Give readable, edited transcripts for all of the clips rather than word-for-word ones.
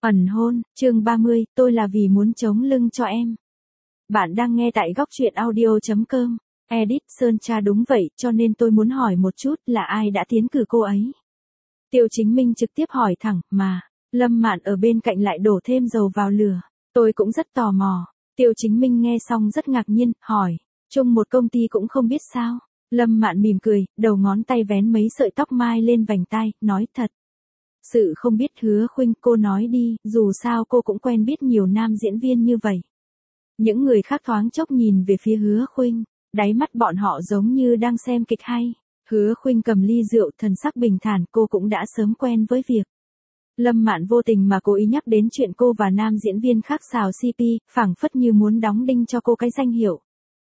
Ẩn hôn, chương 30, tôi là vì muốn chống lưng cho em. Bạn đang nghe tại góc truyện audio.com. Edit Sơn Tra đúng vậy, cho nên tôi muốn hỏi một chút là ai đã tiến cử cô ấy. Tiêu Chính Minh trực tiếp hỏi thẳng, mà, Lâm Mạn ở bên cạnh lại đổ thêm dầu vào lửa. Tôi cũng rất tò mò. Tiêu Chính Minh nghe xong rất ngạc nhiên, hỏi, chung một công ty cũng không biết sao. Lâm Mạn mỉm cười, đầu ngón tay vén mấy sợi tóc mai lên vành tai, nói thật. Sự không biết Hứa Khuynh, cô nói đi, dù sao cô cũng quen biết nhiều nam diễn viên như vậy. Những người khác thoáng chốc nhìn về phía Hứa Khuynh, đáy mắt bọn họ giống như đang xem kịch hay. Hứa Khuynh cầm ly rượu, thần sắc bình thản, cô cũng đã sớm quen với việc. Lâm Mạn vô tình mà cố ý nhắc đến chuyện cô và nam diễn viên khác xào CP, phảng phất như muốn đóng đinh cho cô cái danh hiệu.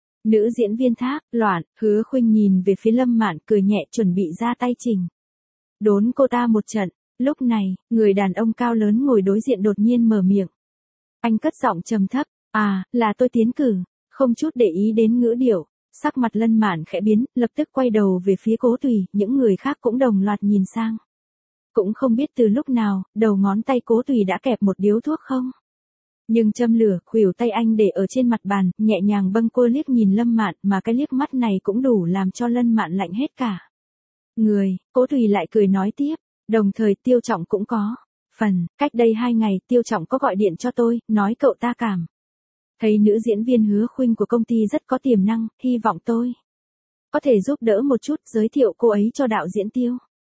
Nữ diễn viên Thác Loan. Hứa Khuynh nhìn về phía Lâm Mạn, cười nhẹ, chuẩn bị ra tay chỉnh đốn cô ta một trận. Lúc này, người đàn ông cao lớn ngồi đối diện đột nhiên mở miệng. Anh cất giọng trầm thấp, là tôi tiến cử, không chút để ý đến ngữ điệu. Sắc mặt Lâm Mạn khẽ biến, lập tức quay đầu về phía Cố Tùy, những người khác cũng đồng loạt nhìn sang. Cũng không biết từ lúc nào, đầu ngón tay Cố Tùy đã kẹp một điếu thuốc không. Nhưng châm lửa, khuỷu tay anh để ở trên mặt bàn, nhẹ nhàng bâng quơ liếc nhìn Lâm Mạn, mà cái liếc mắt này cũng đủ làm cho Lâm Mạn lạnh hết cả người. Cố Tùy lại cười nói tiếp. Đồng thời Tiêu Trọng cũng có phần, cách đây 2 ngày Tiêu Trọng có gọi điện cho tôi, nói cậu ta cảm thấy nữ diễn viên Hứa Khuynh của công ty rất có tiềm năng, hy vọng tôi có thể giúp đỡ một chút, giới thiệu cô ấy cho đạo diễn Tiêu.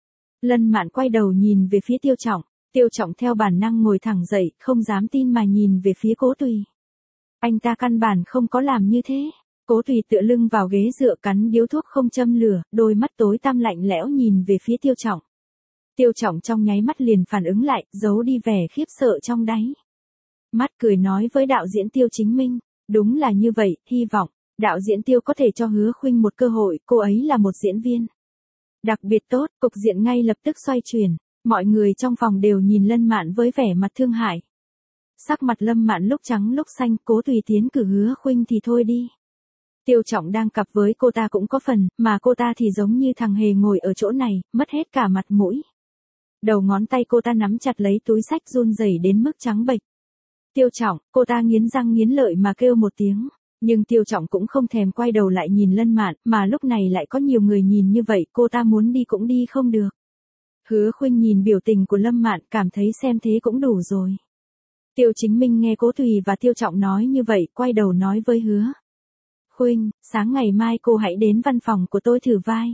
Lâm Mạn quay đầu nhìn về phía Tiêu Trọng, Tiêu Trọng theo bản năng ngồi thẳng dậy, không dám tin mà nhìn về phía Cố Tùy. Anh ta căn bản không có làm như thế. Cố Tùy tựa lưng vào ghế dựa cắn điếu thuốc không châm lửa, đôi mắt tối tăm lạnh lẽo nhìn về phía Tiêu Trọng. Tiêu Trọng trong nháy mắt liền phản ứng lại, giấu đi vẻ khiếp sợ trong đáy mắt, cười nói với đạo diễn Tiêu Chính Minh, đúng là như vậy, hy vọng đạo diễn Tiêu có thể cho Hứa Khuynh một cơ hội, cô ấy là một diễn viên đặc biệt tốt. Cục diện ngay lập tức xoay chuyển, mọi người trong phòng đều nhìn Lâm Mạn với vẻ mặt thương hại. Sắc mặt Lâm Mạn lúc trắng lúc xanh, Cố Tùy tiến cử Hứa Khuynh thì thôi đi. Tiêu Trọng đang cặp với cô ta cũng có phần, mà cô ta thì giống như thằng hề ngồi ở chỗ này, mất hết cả mặt mũi. Đầu ngón tay cô ta nắm chặt lấy túi xách run rẩy đến mức trắng bệch. Tiêu Trọng, cô ta nghiến răng nghiến lợi mà kêu một tiếng, nhưng Tiêu Trọng cũng không thèm quay đầu lại nhìn Lâm Mạn, mà lúc này lại có nhiều người nhìn như vậy, cô ta muốn đi cũng đi không được. Hứa Khuynh nhìn biểu tình của Lâm Mạn, cảm thấy xem thế cũng đủ rồi. Tiêu Chính Minh nghe Cố Tùy và Tiêu Trọng nói như vậy, quay đầu nói với Hứa Khuynh, sáng ngày mai cô hãy đến văn phòng của tôi thử vai.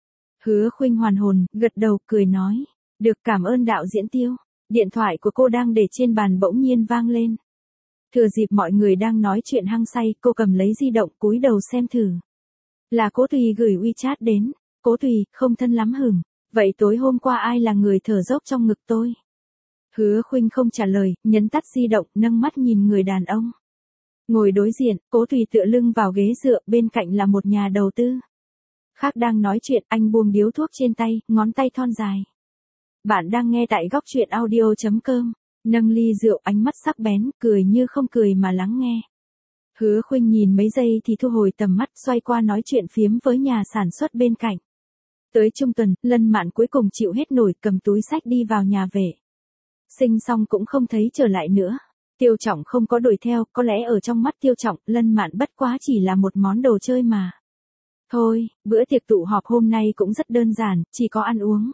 Hứa Khuynh hoàn hồn, gật đầu, cười nói. Được, cảm ơn đạo diễn Tiêu. Điện thoại của cô đang để trên bàn bỗng nhiên vang lên. Thừa dịp mọi người đang nói chuyện hăng say, cô cầm lấy di động cúi đầu xem thử. Là Cố Tùy gửi WeChat đến. Cố Tùy, không thân lắm hửng. Vậy tối hôm qua ai là người thở dốc trong ngực tôi? Hứa Khuynh không trả lời, nhấn tắt di động, nâng mắt nhìn người đàn ông ngồi đối diện. Cố Tùy tựa lưng vào ghế dựa, bên cạnh là một nhà đầu tư khác đang nói chuyện. Anh buông điếu thuốc trên tay, ngón tay thon dài. Bạn đang nghe tại góc truyện audio.com. Nâng ly rượu, ánh mắt sắc bén, cười như không cười mà lắng nghe. Hứa Khuynh nhìn mấy giây thì thu hồi tầm mắt, xoay qua nói chuyện phiếm với nhà sản xuất bên cạnh. Tới trung tuần, Lâm Mạn cuối cùng chịu hết nổi, cầm túi xách đi vào nhà vệ sinh xong cũng không thấy trở lại nữa. Tiêu Trọng không có đuổi theo, có lẽ ở trong mắt Tiêu Trọng, Lâm Mạn bất quá chỉ là một món đồ chơi mà thôi. Bữa tiệc tụ họp hôm nay cũng rất đơn giản, chỉ có ăn uống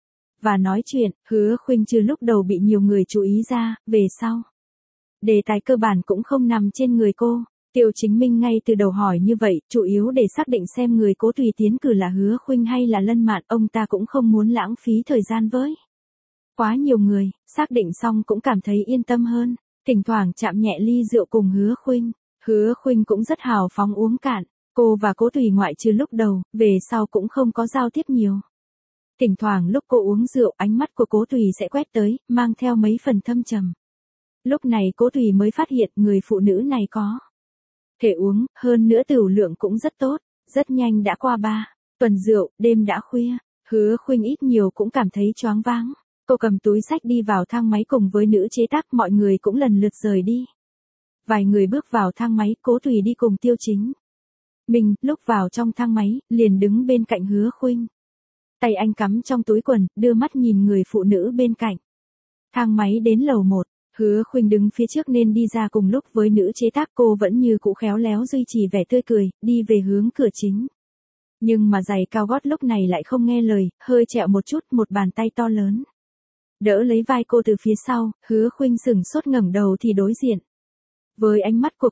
và nói chuyện. Hứa Khuynh trừ lúc đầu bị nhiều người chú ý ra, về sau đề tài cơ bản cũng không nằm trên người cô. Tiêu Chính Minh ngay từ đầu hỏi như vậy, chủ yếu để xác định xem người Cố Tùy tiến cử là Hứa Khuynh hay là Lâm Mạn, ông ta cũng không muốn lãng phí thời gian với quá nhiều người. Xác định xong cũng cảm thấy yên tâm hơn, thỉnh thoảng chạm nhẹ ly rượu cùng Hứa Khuynh. Hứa Khuynh cũng rất hào phóng uống cạn, cô và Cố Tùy ngoại trừ lúc đầu, về sau cũng không có giao tiếp nhiều. Thỉnh thoảng lúc cô uống rượu, ánh mắt của Cố Tùy sẽ quét tới, mang theo mấy phần thâm trầm. Lúc này Cố Tùy mới phát hiện người phụ nữ này có thể uống, hơn nữa tửu lượng cũng rất tốt. Rất nhanh đã qua 3 tuần rượu, đêm đã khuya. Hứa Khuynh ít nhiều cũng cảm thấy choáng váng. Cô cầm túi xách đi vào thang máy cùng với nữ chế tác, mọi người cũng lần lượt rời đi. Vài người bước vào thang máy, Cố Tùy đi cùng Tiêu Chính Minh, lúc vào trong thang máy, liền đứng bên cạnh Hứa Khuynh. Tay anh cắm trong túi quần, đưa mắt nhìn người phụ nữ bên cạnh. Thang máy đến lầu 1, Hứa Khuynh đứng phía trước nên đi ra cùng lúc với nữ chế tác, cô vẫn như cũ khéo léo duy trì vẻ tươi cười, đi về hướng cửa chính. Nhưng mà giày cao gót lúc này lại không nghe lời, hơi trẹo một chút, một bàn tay to lớn đỡ lấy vai cô từ phía sau. Hứa Khuynh sững sốt ngẩng đầu thì đối diện với ánh mắt của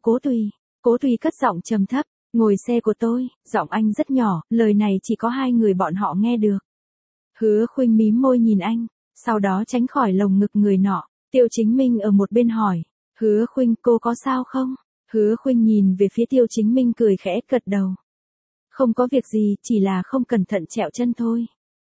Cố Tùy cất giọng trầm thấp, ngồi xe của tôi. Giọng anh rất nhỏ, lời này chỉ có hai người bọn họ nghe được. Hứa Khuynh mím môi nhìn anh, sau đó tránh khỏi lồng ngực người nọ. Tiêu Chính Minh ở một bên hỏi, Hứa Khuynh, cô có sao không? Hứa Khuynh nhìn về phía Tiêu Chính Minh cười khẽ gật đầu. Không có việc gì, chỉ là không cẩn thận trẹo chân thôi.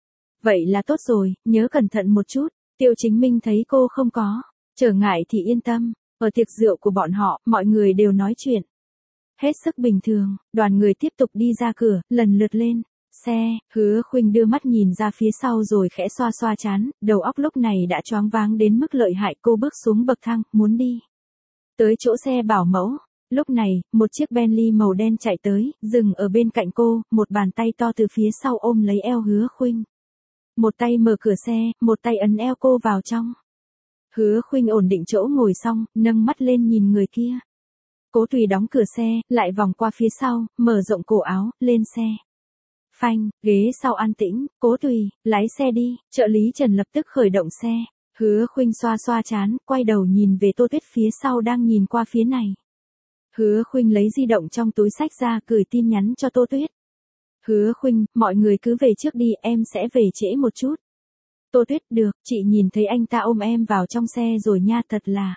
Vậy là tốt rồi, nhớ cẩn thận một chút. Tiêu Chính Minh thấy cô không có trở ngại thì yên tâm. Ở tiệc rượu của bọn họ, mọi người đều nói chuyện hết sức bình thường. Đoàn người tiếp tục đi ra cửa, lần lượt lên xe. Hứa Khuynh đưa mắt nhìn ra phía sau rồi khẽ xoa xoa trán, đầu óc lúc này đã choáng váng đến mức lợi hại. Cô bước xuống bậc thang, muốn đi tới chỗ xe bảo mẫu. Lúc này, một chiếc Bentley màu đen chạy tới, dừng ở bên cạnh cô, một bàn tay to từ phía sau ôm lấy eo Hứa Khuynh. Một tay mở cửa xe, một tay ấn eo cô vào trong. Hứa Khuynh ổn định chỗ ngồi xong, nâng mắt lên nhìn người kia. Cố Tùy đóng cửa xe, lại vòng qua phía sau, mở rộng cổ áo, lên xe. Phanh, ghế sau an tĩnh. Cố Tùy, lái xe đi. Trợ lý Trần lập tức khởi động xe. Hứa Khuynh xoa xoa trán, quay đầu nhìn về Tô Tuyết phía sau đang nhìn qua phía này. Hứa Khuynh lấy di động trong túi xách ra, gửi tin nhắn cho Tô Tuyết. Hứa Khuynh, mọi người cứ về trước đi, em sẽ về trễ một chút. Tô Tuyết, được, chị nhìn thấy anh ta ôm em vào trong xe rồi nha, thật là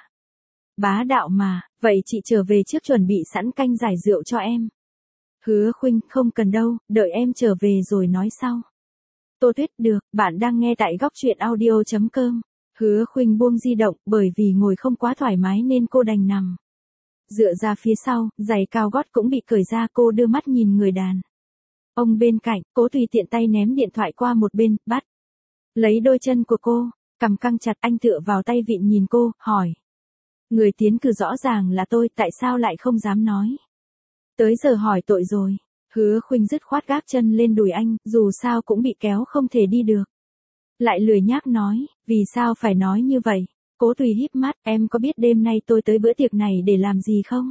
bá đạo mà. Vậy chị trở về trước chuẩn bị sẵn canh giải rượu cho em. Hứa Khuynh, không cần đâu, đợi em trở về rồi nói sau. Tô Tuyết, được, bạn đang nghe tại góc truyện audio.com. Hứa Khuynh buông di động, bởi vì ngồi không quá thoải mái nên cô đành nằm dựa ra phía sau, giày cao gót cũng bị cởi ra. Cô đưa mắt nhìn người đàn ông bên cạnh. Cố Tùy tiện tay ném điện thoại qua một bên, bắt lấy đôi chân của cô, cằm căng chặt. Anh tựa vào tay vịn nhìn cô, hỏi. Người tiến cử rõ ràng là tôi, tại sao lại không dám nói? Tới giờ hỏi tội rồi. Hứa Khuynh dứt khoát gác chân lên đùi anh, dù sao cũng bị kéo không thể đi được. Lại lười nhác nói, vì sao phải nói như vậy? Cố Tùy híp mắt, em có biết đêm nay tôi tới bữa tiệc này để làm gì không?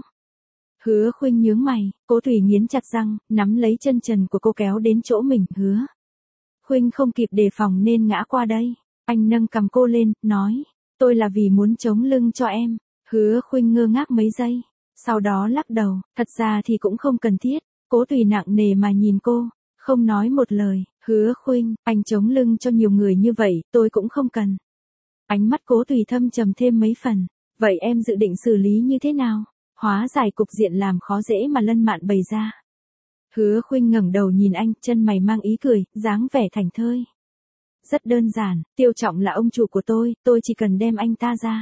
Hứa Khuynh nhướng mày. Cố Tùy nghiến chặt răng, nắm lấy chân trần của cô kéo đến chỗ mình. Hứa Khuynh không kịp đề phòng nên ngã qua đây. Anh nâng cằm cô lên, nói, tôi là vì muốn chống lưng cho em. Hứa Khuynh ngơ ngác mấy giây, sau đó lắc đầu, thật ra thì cũng không cần thiết. Cố Tùy nặng nề mà nhìn cô, không nói một lời. Hứa Khuynh, anh chống lưng cho nhiều người như vậy, tôi cũng không cần. Ánh mắt Cố Tùy thâm trầm thêm mấy phần. Vậy em dự định xử lý như thế nào? Hóa giải cục diện làm khó dễ mà Lân Mạn bày ra. Hứa Khuynh ngẩng đầu nhìn anh, chân mày mang ý cười, dáng vẻ thảnh thơi. Rất đơn giản, Tiêu Trọng là ông chủ của tôi chỉ cần đem anh ta ra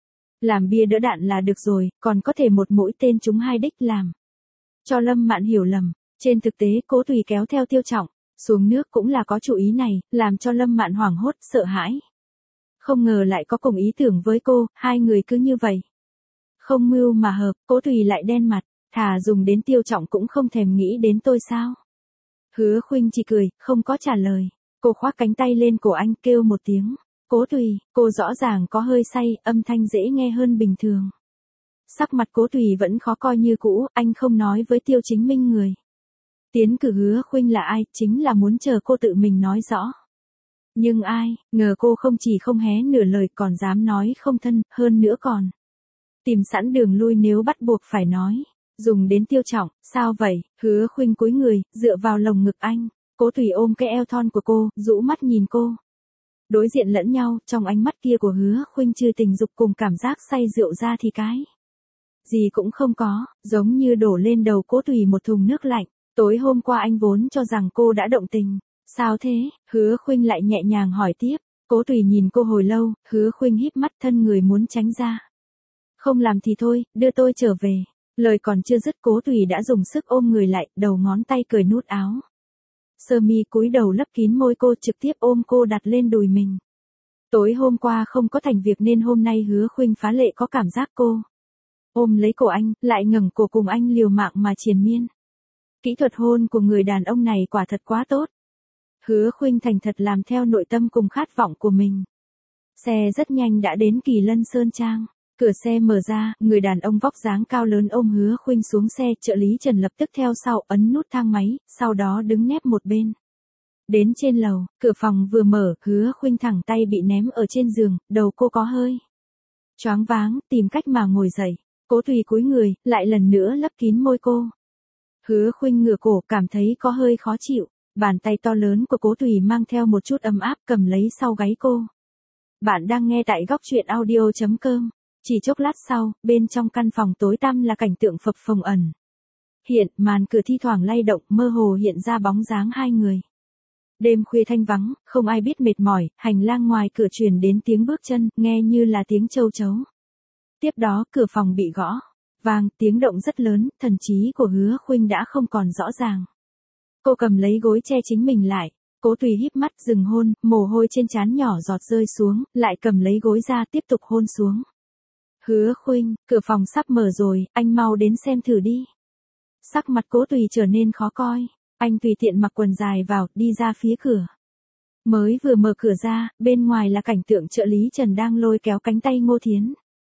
làm bia đỡ đạn là được rồi, còn có thể một mũi tên trúng hai đích làm cho Lâm Mạn hiểu lầm. Trên thực tế Cố Tùy kéo theo Tiêu Trọng xuống nước cũng là có chủ ý này, làm cho Lâm Mạn hoảng hốt, sợ hãi. Không ngờ lại có cùng ý tưởng với cô, hai người cứ như vậy không mưu mà hợp. Cố Tùy lại đen mặt, thà dùng đến Tiêu Trọng cũng không thèm nghĩ đến tôi sao? Hứa Khuynh chỉ cười, không có trả lời. Cô khoác cánh tay lên cổ anh, kêu một tiếng. Cố Tùy. Cô rõ ràng có hơi say, âm thanh dễ nghe hơn bình thường. Sắc mặt Cố Tùy vẫn khó coi như cũ. Anh không nói với Tiêu Chính Minh người tiến cử Hứa Khuynh là ai, chính là muốn chờ cô tự mình nói rõ. Nhưng ai ngờ cô không chỉ không hé nửa lời, còn dám nói không thân, hơn nữa còn tìm sẵn đường lui nếu bắt buộc phải nói. Dùng đến Tiêu Trọng, sao vậy? Hứa Khuynh cúi người, dựa vào lồng ngực anh. Cố Tùy ôm cái eo thon của cô, rũ mắt nhìn cô. Đối diện lẫn nhau, trong ánh mắt kia của Hứa Khuynh trừ tình dục cùng cảm giác say rượu ra thì cái gì cũng không có, giống như đổ lên đầu Cố Tùy một thùng nước lạnh. Tối hôm qua anh vốn cho rằng cô đã động tình. Sao thế? Hứa Khuynh lại nhẹ nhàng hỏi tiếp. Cố Tùy nhìn cô hồi lâu, Hứa Khuynh híp mắt, thân người muốn tránh ra. Không làm thì thôi, đưa tôi trở về. Lời còn chưa dứt Cố Tùy đã dùng sức ôm người lại, đầu ngón tay cởi nút áo sơ mi, cúi đầu lấp kín môi cô, trực tiếp ôm cô đặt lên đùi mình. Tối hôm qua không có thành việc nên hôm nay Hứa Khuynh phá lệ có cảm giác cô ôm lấy cổ anh, lại ngẩng cổ cùng anh liều mạng mà triền miên. Kỹ thuật hôn của người đàn ông này quả thật quá tốt. Hứa Khuynh thành thật làm theo nội tâm cùng khát vọng của mình. Xe rất nhanh đã đến Kỳ Lân Sơn Trang. Cửa xe mở ra, người đàn ông vóc dáng cao lớn ôm Hứa Khuynh xuống xe, trợ lý Trần lập tức theo sau ấn nút thang máy, sau đó đứng nép một bên. Đến trên lầu, cửa phòng vừa mở, Hứa Khuynh thẳng tay bị ném ở trên giường, đầu cô có hơi choáng váng, tìm cách mà ngồi dậy. Cố Tùy cúi người, lại lần nữa lấp kín môi cô. Hứa Khuynh ngửa cổ, cảm thấy có hơi khó chịu. Bàn tay to lớn của Cố Tùy mang theo một chút ấm áp cầm lấy sau gáy cô. Bạn đang nghe tại góc truyện audio.com. Chỉ chốc lát sau, bên trong căn phòng tối tăm là cảnh tượng phập phồng ẩn hiện, màn cửa thi thoảng lay động, mơ hồ hiện ra bóng dáng hai người. Đêm khuya thanh vắng, không ai biết mệt mỏi, hành lang ngoài cửa truyền đến tiếng bước chân, nghe như là tiếng châu chấu. Tiếp đó, cửa phòng bị gõ vang, tiếng động rất lớn, thần trí của Hứa Khuynh đã không còn rõ ràng. Cô cầm lấy gối che chính mình lại. Cố Tùy híp mắt dừng hôn, mồ hôi trên trán nhỏ giọt rơi xuống, lại cầm lấy gối ra tiếp tục hôn xuống. Hứa Khuynh, cửa phòng sắp mở rồi, anh mau đến xem thử đi. Sắc mặt Cố Tùy trở nên khó coi, anh tùy tiện mặc quần dài vào, đi ra phía cửa. Mới vừa mở cửa ra, bên ngoài là cảnh tượng trợ lý Trần đang lôi kéo cánh tay Ngô Thiến.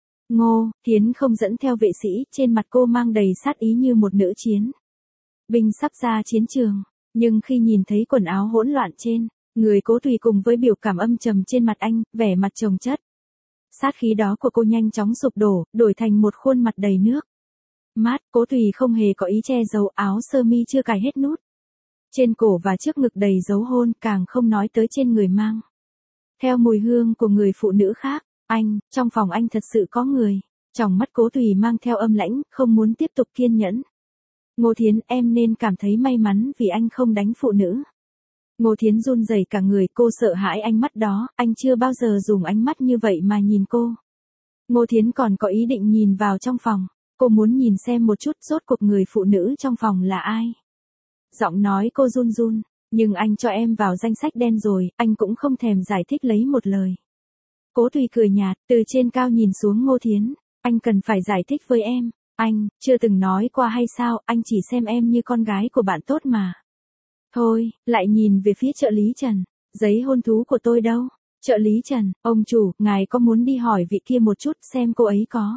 Ngô Thiến không dẫn theo vệ sĩ, trên mặt cô mang đầy sát ý như một nữ chiến binh sắp ra chiến trường. Nhưng khi nhìn thấy quần áo hỗn loạn trên người Cố Tùy cùng với biểu cảm âm trầm trên mặt anh, vẻ mặt chồng chất, sát khí đó của cô nhanh chóng sụp đổ, đổi thành một khuôn mặt đầy nước mắt. Cố Tùy không hề có ý che giấu, áo sơ mi chưa cài hết nút, trên cổ và trước ngực đầy dấu hôn, càng không nói tới trên người mang theo mùi hương của người phụ nữ khác. Anh, trong phòng anh thật sự có người. Trong mắt Cố Tùy mang theo âm lãnh, không muốn tiếp tục kiên nhẫn. Ngô Thiến, em nên cảm thấy may mắn vì anh không đánh phụ nữ. Ngô Thiến run rẩy cả người, cô sợ hãi ánh mắt đó, anh chưa bao giờ dùng ánh mắt như vậy mà nhìn cô. Ngô Thiến còn có ý định nhìn vào trong phòng, cô muốn nhìn xem một chút rốt cuộc người phụ nữ trong phòng là ai. Giọng nói cô run run, nhưng anh cho em vào danh sách đen rồi, anh cũng không thèm giải thích lấy một lời. Cố Tùy cười nhạt, từ trên cao nhìn xuống Ngô Thiến, anh cần phải giải thích với em. Anh, chưa từng nói qua hay sao, anh chỉ xem em như con gái của bạn tốt mà. Thôi, lại nhìn về phía trợ lý Trần, giấy hôn thú của tôi đâu? Trợ lý Trần, ông chủ, ngài có muốn đi hỏi vị kia một chút xem cô ấy có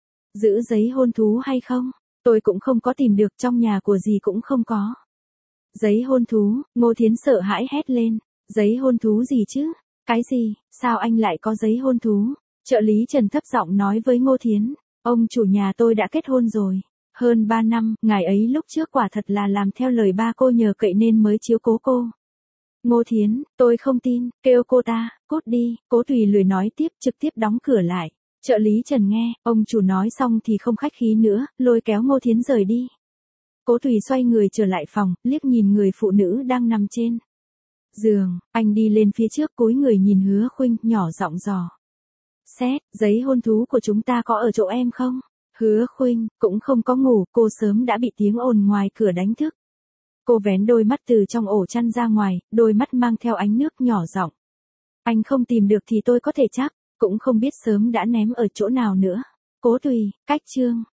giữ giấy hôn thú hay không? Tôi cũng không có tìm được, trong nhà của dì cũng không có giấy hôn thú. Ngô Thiến sợ hãi hét lên, giấy hôn thú gì chứ? Cái gì, sao anh lại có giấy hôn thú? Trợ lý Trần thấp giọng nói với Ngô Thiến, ông chủ nhà tôi đã kết hôn rồi. Hơn 3 năm, ngài ấy lúc trước quả thật là làm theo lời ba cô nhờ cậy nên mới chiếu cố cô. Ngô Thiến, tôi không tin, kêu cô ta, cút đi. Cố Tùy lười nói tiếp, trực tiếp đóng cửa lại. Trợ lý Trần nghe, ông chủ nói xong thì không khách khí nữa, lôi kéo Ngô Thiến rời đi. Cố Tùy xoay người trở lại phòng, liếc nhìn người phụ nữ đang nằm trên giường, anh đi lên phía trước cúi người nhìn Hứa Khuynh, nhỏ giọng dò xét, giấy hôn thú của chúng ta có ở chỗ em không? Hứa Khuynh cũng không có ngủ, cô sớm đã bị tiếng ồn ngoài cửa đánh thức. Cô vén đôi mắt từ trong ổ chăn ra ngoài, đôi mắt mang theo ánh nước, nhỏ giọng. Anh không tìm được thì tôi có thể chắc, cũng không biết sớm đã ném ở chỗ nào nữa. Cố Tùy, cách chương.